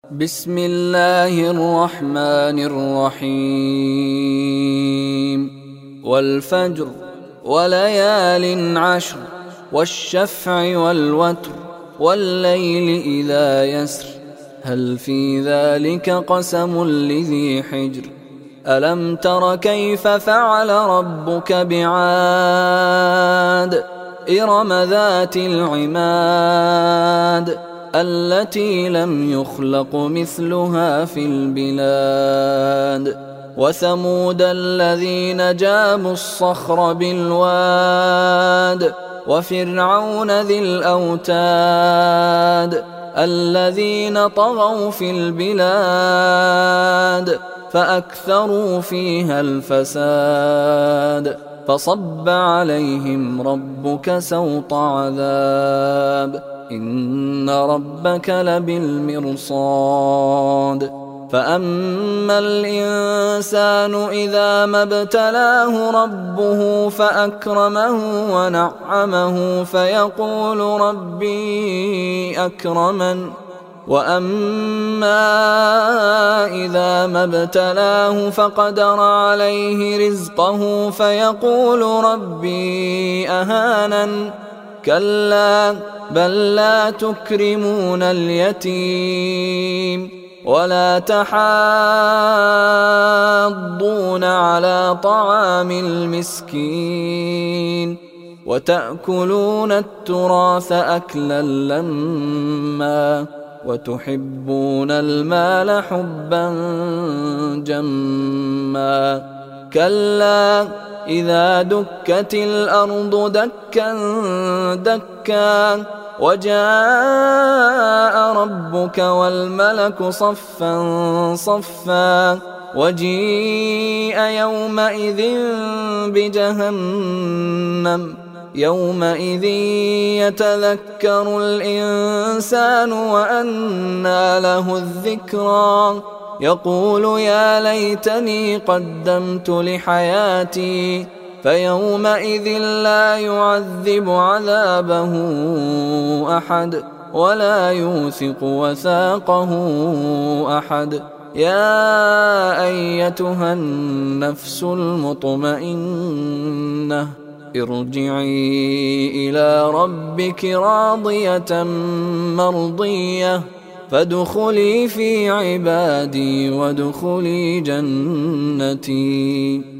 بسم الله الرحمن الرحيم والفجر وليال عشر والشفع والوتر والليل إذا يسر هل في ذلك قسم لذي حجر ألم تر كيف فعل ربك بعاد إرم ذات العماد التي لم يخلق مثلها في البلاد وثمود الذين جابوا الصخر بالواد وفرعون ذي الأوتاد الذين طغوا في البلاد فأكثروا فيها الفساد فصب عليهم ربك سوط عذاب إن ربك لبالمرصاد فأما الإنسان إذا ما ابتلاه ربه فأكرمه ونعمه فيقول ربي أكرمن وأما إذا ما ابتلاه فقدر عليه رزقه فيقول ربي أهانن كلا بل لا تكرمون اليتيم ولا تحاضون على طعام المسكين وتأكلون التراث أكلا لما وتحبون المال حبا جما كلا إذا دكت الأرض دكا دكا وجاء ربك والملك صفا صفا وجيء يومئذ بجهنم يومئذ يتذكر الإنسان وأنى له الذكرى يقول يا ليتني قدمت لحياتي فيومئذ لا يعذب عذابه أحد ولا يوثق وثاقه أحد يا أيتها النفس المطمئنة ارجعي إلى ربك راضية مرضية فادخلي في عبادي وادخلي جنتي.